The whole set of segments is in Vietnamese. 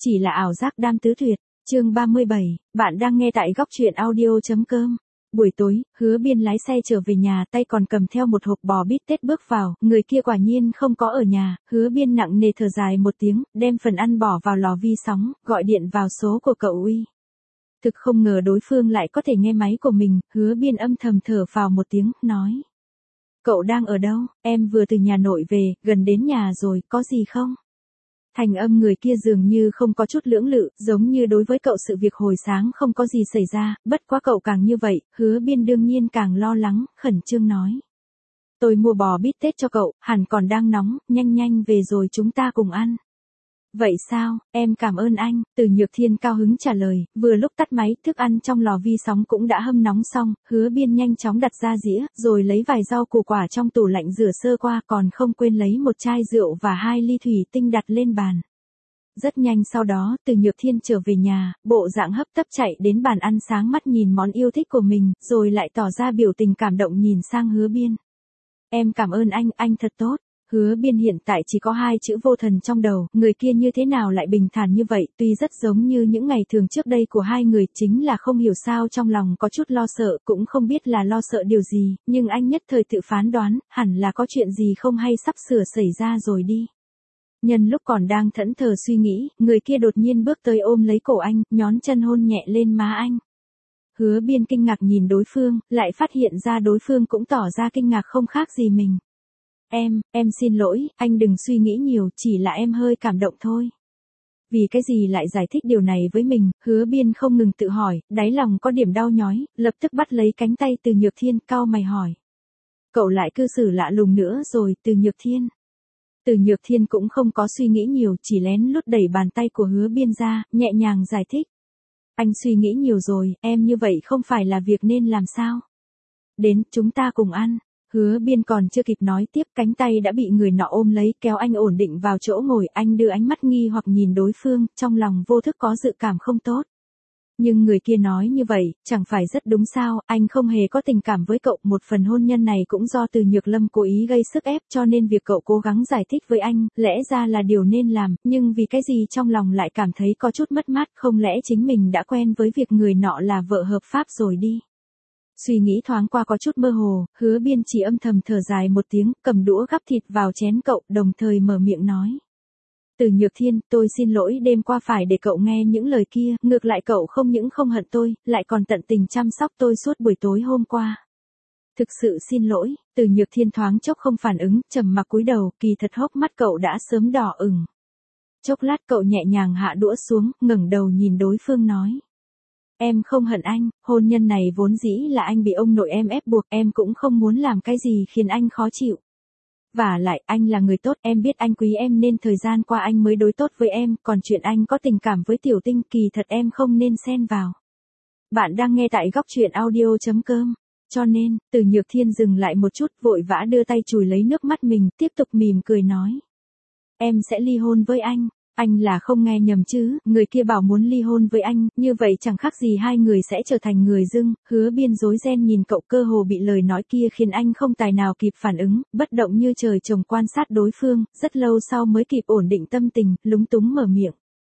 chỉ là ảo giác đam tứ tuyệt. Chương 37, bạn đang nghe tại góc truyện audio.com. Buổi tối, Hứa Biên lái xe trở về nhà, tay còn cầm theo một hộp bò bít tết bước vào, người kia quả nhiên không có ở nhà. Hứa Biên nặng nề thở dài một tiếng, đem phần ăn bỏ vào lò vi sóng, gọi điện vào số của cậu Uy. Thực không ngờ đối phương lại có thể nghe máy của mình. Hứa Biên âm thầm thở phào một tiếng, nói: Cậu đang ở đâu? Em vừa từ nhà nội về, gần đến nhà rồi, có gì không? Thành âm người kia dường như không có chút lưỡng lự, giống như đối với cậu sự việc hồi sáng không có gì xảy ra, bất quá cậu càng như vậy, Hứa Biên đương nhiên càng lo lắng, khẩn trương nói: Tôi mua bò bít tết cho cậu, hẳn còn đang nóng, nhanh nhanh về rồi chúng ta cùng ăn. Vậy sao, em cảm ơn anh, Từ Nhược Thiên cao hứng trả lời. Vừa lúc tắt máy, thức ăn trong lò vi sóng cũng đã hâm nóng xong, Hứa Biên nhanh chóng đặt ra dĩa, rồi lấy vài rau củ quả trong tủ lạnh rửa sơ qua, còn không quên lấy một chai rượu và 2 ly thủy tinh đặt lên bàn. Rất nhanh sau đó, Từ Nhược Thiên trở về nhà, bộ dạng hấp tấp chạy đến bàn ăn sáng mắt nhìn món yêu thích của mình, rồi lại tỏ ra biểu tình cảm động nhìn sang Hứa Biên. Em cảm ơn anh thật tốt. Hứa Biên hiện tại chỉ có 2 chữ vô thần trong đầu, người kia như thế nào lại bình thản như vậy, tuy rất giống như những ngày thường trước đây của hai người, chính là không hiểu sao trong lòng có chút lo sợ, cũng không biết là lo sợ điều gì, nhưng anh nhất thời tự phán đoán, hẳn là có chuyện gì không hay sắp sửa xảy ra rồi đi. Nhân lúc còn đang thẫn thờ suy nghĩ, người kia đột nhiên bước tới ôm lấy cổ anh, nhón chân hôn nhẹ lên má anh. Hứa Biên kinh ngạc nhìn đối phương, lại phát hiện ra đối phương cũng tỏ ra kinh ngạc không khác gì mình. Em xin lỗi, anh đừng suy nghĩ nhiều, chỉ là em hơi cảm động thôi. Vì cái gì lại giải thích điều này với mình, Hứa Biên không ngừng tự hỏi, đáy lòng có điểm đau nhói, lập tức bắt lấy cánh tay Từ Nhược Thiên, cau mày hỏi: Cậu lại cư xử lạ lùng nữa rồi, Từ Nhược Thiên? Từ Nhược Thiên cũng không có suy nghĩ nhiều, chỉ lén lút đẩy bàn tay của Hứa Biên ra, nhẹ nhàng giải thích: Anh suy nghĩ nhiều rồi, em như vậy không phải là việc nên làm sao? Đến, chúng ta cùng ăn. Hứa Biên còn chưa kịp nói tiếp, cánh tay đã bị người nọ ôm lấy, kéo anh ổn định vào chỗ ngồi. Anh đưa ánh mắt nghi hoặc nhìn đối phương, trong lòng vô thức có dự cảm không tốt. Nhưng người kia nói như vậy, chẳng phải rất đúng sao, anh không hề có tình cảm với cậu, một phần hôn nhân này cũng do Từ Nhược Lâm cố ý gây sức ép, cho nên việc cậu cố gắng giải thích với anh, lẽ ra là điều nên làm, nhưng vì cái gì trong lòng lại cảm thấy có chút mất mát, không lẽ chính mình đã quen với việc người nọ là vợ hợp pháp rồi đi. Suy nghĩ thoáng qua có chút mơ hồ, Hứa Biên chỉ âm thầm thở dài một tiếng, cầm đũa gắp thịt vào chén cậu, đồng thời mở miệng nói: Từ Nhược Thiên, tôi xin lỗi đêm qua phải để cậu nghe những lời kia, ngược lại cậu không những không hận tôi, lại còn tận tình chăm sóc tôi suốt buổi tối hôm qua. Thực sự xin lỗi. Từ Nhược Thiên thoáng chốc không phản ứng, trầm mặc cúi đầu, kỳ thật hốc mắt cậu đã sớm đỏ ửng. Chốc lát cậu nhẹ nhàng hạ đũa xuống, ngẩng đầu nhìn đối phương nói: Em không hận anh, hôn nhân này vốn dĩ là anh bị ông nội em ép buộc, em cũng không muốn làm cái gì khiến anh khó chịu. Vả lại, anh là người tốt, em biết anh quý em nên thời gian qua anh mới đối tốt với em, còn chuyện anh có tình cảm với Tiểu Tinh kỳ thật em không nên xen vào. Bạn đang nghe tại góc truyện audio.com. Cho nên, Từ Nhược Thiên dừng lại một chút, vội vã đưa tay chùi lấy nước mắt mình, tiếp tục mỉm cười nói: Em sẽ ly hôn với anh. Anh là không nghe nhầm chứ, người kia bảo muốn ly hôn với anh, như vậy chẳng khác gì hai người sẽ trở thành người dưng. Hứa Biên rối ren nhìn cậu, cơ hồ bị lời nói kia khiến anh không tài nào kịp phản ứng, bất động như trời trồng quan sát đối phương, rất lâu sau mới kịp ổn định tâm tình, lúng túng mở miệng: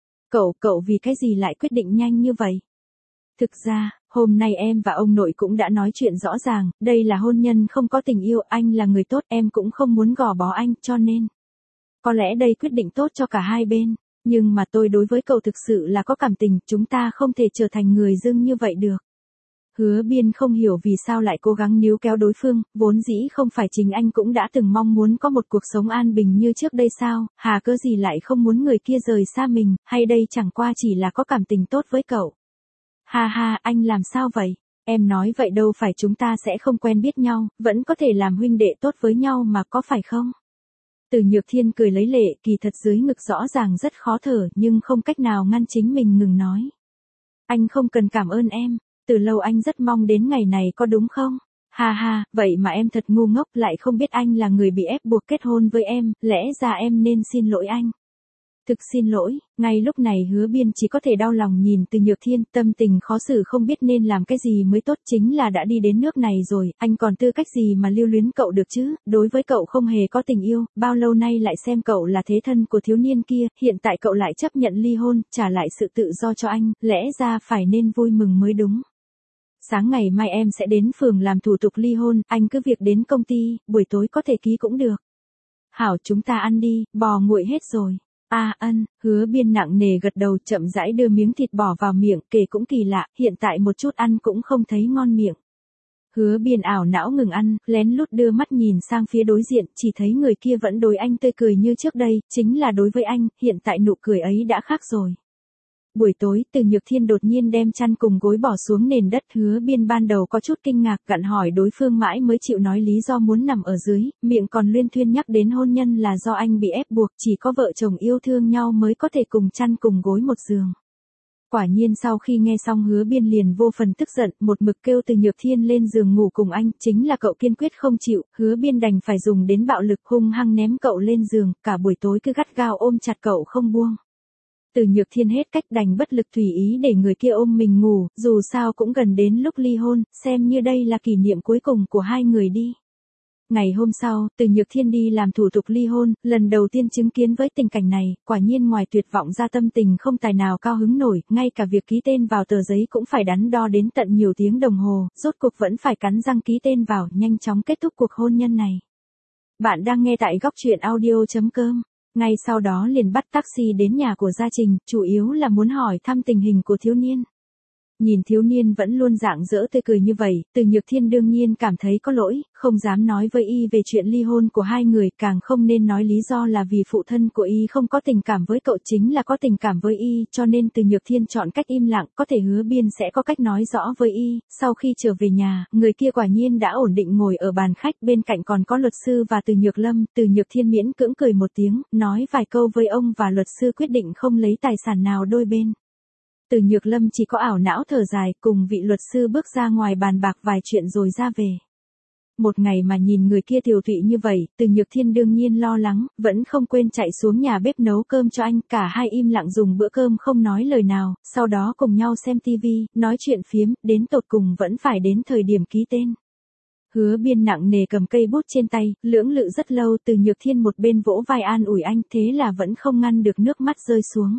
Cậu vì cái gì lại quyết định nhanh như vậy? Thực ra, hôm nay em và ông nội cũng đã nói chuyện rõ ràng, đây là hôn nhân không có tình yêu, anh là người tốt, em cũng không muốn gò bó anh, cho nên có lẽ đây quyết định tốt cho cả hai bên, nhưng mà tôi đối với cậu thực sự là có cảm tình, chúng ta không thể trở thành người dưng như vậy được. Hứa Biên không hiểu vì sao lại cố gắng níu kéo đối phương, vốn dĩ không phải chính anh cũng đã từng mong muốn có một cuộc sống an bình như trước đây sao, hà cớ gì lại không muốn người kia rời xa mình, hay đây chẳng qua chỉ là có cảm tình tốt với cậu. Ha ha, anh làm sao vậy? Em nói vậy đâu phải chúng ta sẽ không quen biết nhau, vẫn có thể làm huynh đệ tốt với nhau mà, có phải không? Từ Nhược Thiên cười lấy lệ, kỳ thật dưới ngực rõ ràng rất khó thở, nhưng không cách nào ngăn chính mình ngừng nói: Anh không cần cảm ơn em, từ lâu anh rất mong đến ngày này có đúng không? Ha ha, vậy mà em thật ngu ngốc, lại không biết anh là người bị ép buộc kết hôn với em, lẽ ra em nên xin lỗi anh. Thực xin lỗi, ngay lúc này Hứa Biên chỉ có thể đau lòng nhìn Từ Nhược Thiên, tâm tình khó xử không biết nên làm cái gì mới tốt, chính là đã đi đến nước này rồi, anh còn tư cách gì mà lưu luyến cậu được chứ, đối với cậu không hề có tình yêu, bao lâu nay lại xem cậu là thế thân của thiếu niên kia, hiện tại cậu lại chấp nhận ly hôn, trả lại sự tự do cho anh, lẽ ra phải nên vui mừng mới đúng. Sáng ngày mai em sẽ đến phường làm thủ tục ly hôn, anh cứ việc đến công ty, buổi tối có thể ký cũng được. Hảo, chúng ta ăn đi, bò nguội hết rồi. Hứa Biên nặng nề gật đầu, chậm rãi đưa miếng thịt bò vào miệng, kể cũng kỳ lạ, hiện tại một chút ăn cũng không thấy ngon miệng. Hứa Biên ảo não ngừng ăn, lén lút đưa mắt nhìn sang phía đối diện, chỉ thấy người kia vẫn đối anh tươi cười như trước đây, chính là đối với anh, hiện tại nụ cười ấy đã khác rồi. Buổi tối, Từ Nhược Thiên đột nhiên đem chăn cùng gối bỏ xuống nền đất, Hứa Biên ban đầu có chút kinh ngạc, gặng hỏi đối phương mãi mới chịu nói lý do muốn nằm ở dưới, miệng còn luyên thuyên nhắc đến hôn nhân là do anh bị ép buộc, chỉ có vợ chồng yêu thương nhau mới có thể cùng chăn cùng gối một giường. Quả nhiên sau khi nghe xong Hứa Biên liền vô phần tức giận, một mực kêu Từ Nhược Thiên lên giường ngủ cùng anh, chính là cậu kiên quyết không chịu, Hứa Biên đành phải dùng đến bạo lực hung hăng ném cậu lên giường, cả buổi tối cứ gắt gao ôm chặt cậu không buông. Từ Nhược Thiên hết cách đành bất lực tùy ý để người kia ôm mình ngủ, dù sao cũng gần đến lúc ly hôn, xem như đây là kỷ niệm cuối cùng của hai người đi. Ngày hôm sau, Từ Nhược Thiên đi làm thủ tục ly hôn, lần đầu tiên chứng kiến với tình cảnh này, quả nhiên ngoài tuyệt vọng ra tâm tình không tài nào cao hứng nổi, ngay cả việc ký tên vào tờ giấy cũng phải đắn đo đến tận nhiều tiếng đồng hồ, rốt cuộc vẫn phải cắn răng ký tên vào, nhanh chóng kết thúc cuộc hôn nhân này. Bạn đang nghe tại góc truyện audio.com. Ngay sau đó liền bắt taxi đến nhà của Gia Trình, chủ yếu là muốn hỏi thăm tình hình của thiếu niên. Nhìn thiếu niên vẫn luôn rạng rỡ tươi cười như vậy, Từ Nhược Thiên đương nhiên cảm thấy có lỗi, không dám nói với y về chuyện ly hôn của hai người, càng không nên nói lý do là vì phụ thân của y không có tình cảm với cậu, chính là có tình cảm với y, cho nên Từ Nhược Thiên chọn cách im lặng, có thể Hứa Biên sẽ có cách nói rõ với y. Sau khi trở về nhà, người kia quả nhiên đã ổn định ngồi ở bàn khách, bên cạnh còn có luật sư và Từ Nhược Lâm, Từ Nhược Thiên miễn cưỡng cười một tiếng, nói vài câu với ông và luật sư quyết định không lấy tài sản nào đôi bên. Từ Nhược Lâm chỉ có ảo não thở dài, cùng vị luật sư bước ra ngoài bàn bạc vài chuyện rồi ra về. Một ngày mà nhìn người kia tiều tụy như vậy, Từ Nhược Thiên đương nhiên lo lắng, vẫn không quên chạy xuống nhà bếp nấu cơm cho anh, cả hai im lặng dùng bữa cơm không nói lời nào, sau đó cùng nhau xem tivi, nói chuyện phiếm, đến tột cùng vẫn phải đến thời điểm ký tên. Hứa Biên nặng nề cầm cây bút trên tay, lưỡng lự rất lâu, Từ Nhược Thiên một bên vỗ vai an ủi anh, thế là vẫn không ngăn được nước mắt rơi xuống.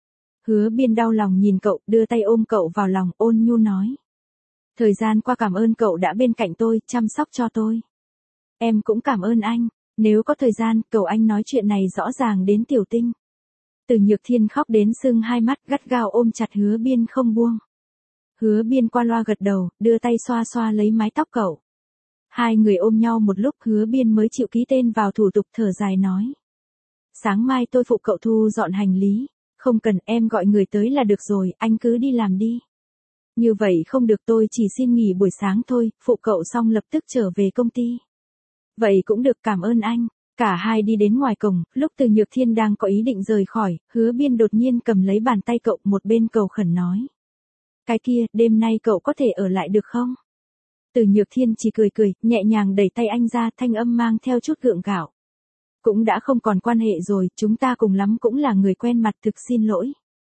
Hứa Biên đau lòng nhìn cậu, đưa tay ôm cậu vào lòng, ôn nhu nói. Thời gian qua cảm ơn cậu đã bên cạnh tôi, chăm sóc cho tôi. Em cũng cảm ơn anh, nếu có thời gian, cầu anh nói chuyện này rõ ràng đến Tiểu Tinh. Từ Nhược Thiên khóc đến sưng hai mắt, gắt gao ôm chặt Hứa Biên không buông. Hứa Biên qua loa gật đầu, đưa tay xoa xoa lấy mái tóc cậu. Hai người ôm nhau một lúc, Hứa Biên mới chịu ký tên vào thủ tục, thở dài nói. Sáng mai tôi phụ cậu thu dọn hành lý. Không cần, em gọi người tới là được rồi, anh cứ đi làm đi. Như vậy không được, tôi chỉ xin nghỉ buổi sáng thôi, phụ cậu xong lập tức trở về công ty. Vậy cũng được, cảm ơn anh. Cả hai đi đến ngoài cổng, lúc Từ Nhược Thiên đang có ý định rời khỏi, Hứa Biên đột nhiên cầm lấy bàn tay cậu, một bên cầu khẩn nói. Cái kia, đêm nay cậu có thể ở lại được không? Từ Nhược Thiên chỉ cười cười, nhẹ nhàng đẩy tay anh ra, thanh âm mang theo chút gượng gạo. Cũng đã không còn quan hệ rồi, chúng ta cùng lắm cũng là người quen mặt, thực xin lỗi.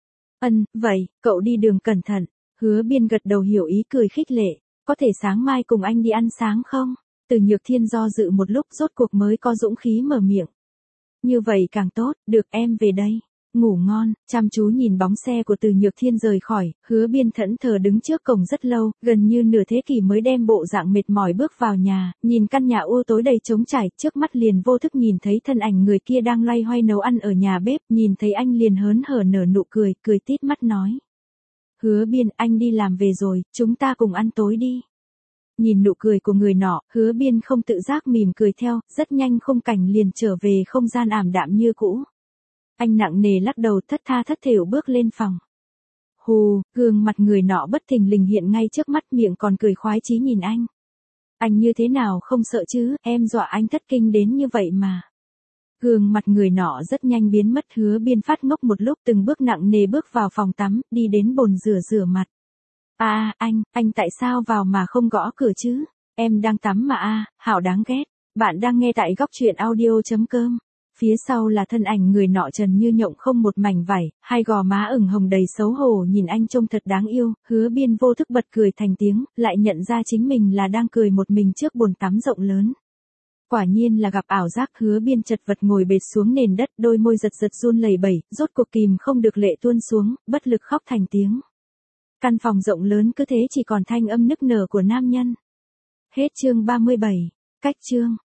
Vậy, cậu đi đường cẩn thận. Hứa Biên gật đầu hiểu ý, cười khích lệ. Có thể sáng mai cùng anh đi ăn sáng không? Từ Nhược Thiên do dự một lúc, rốt cuộc mới có dũng khí mở miệng. Như vậy càng tốt, được, em về đây. Ngủ ngon, chăm chú nhìn bóng xe của Từ Nhược Thiên rời khỏi, Hứa Biên thẫn thờ đứng trước cổng rất lâu, gần như nửa thế kỷ mới đem bộ dạng mệt mỏi bước vào nhà, nhìn căn nhà u tối đầy trống trải, trước mắt liền vô thức nhìn thấy thân ảnh người kia đang loay hoay nấu ăn ở nhà bếp, nhìn thấy anh liền hớn hở nở nụ cười, cười tít mắt nói. Hứa Biên, anh đi làm về rồi, chúng ta cùng ăn tối đi. Nhìn nụ cười của người nọ, Hứa Biên không tự giác mỉm cười theo, rất nhanh khung cảnh liền trở về không gian ảm đạm như cũ. Anh nặng nề lắc đầu, thất tha thất thểu bước lên phòng. Hù, gương mặt người nọ bất thình lình hiện ngay trước mắt, miệng còn cười khoái chí nhìn anh. Anh như thế nào không sợ chứ, em dọa anh thất kinh đến như vậy mà. Gương mặt người nọ rất nhanh biến mất, Hứa Biên phát ngốc một lúc, từng bước nặng nề bước vào phòng tắm, đi đến bồn rửa mặt. Anh tại sao vào mà không gõ cửa chứ? Em đang tắm mà hảo đáng ghét. Bạn đang nghe tại góc truyện audio.com. Phía sau là thân ảnh người nọ trần như nhộng không một mảnh vải, hai gò má ửng hồng đầy xấu hổ nhìn anh trông thật đáng yêu, Hứa Biên vô thức bật cười thành tiếng, lại nhận ra chính mình là đang cười một mình trước bồn tắm rộng lớn. Quả nhiên là gặp ảo giác, Hứa Biên chật vật ngồi bệt xuống nền đất, đôi môi giật giật run lẩy bẩy, rốt cuộc kìm không được lệ tuôn xuống, bất lực khóc thành tiếng. Căn phòng rộng lớn cứ thế chỉ còn thanh âm nức nở của nam nhân. Hết chương 37. Cách chương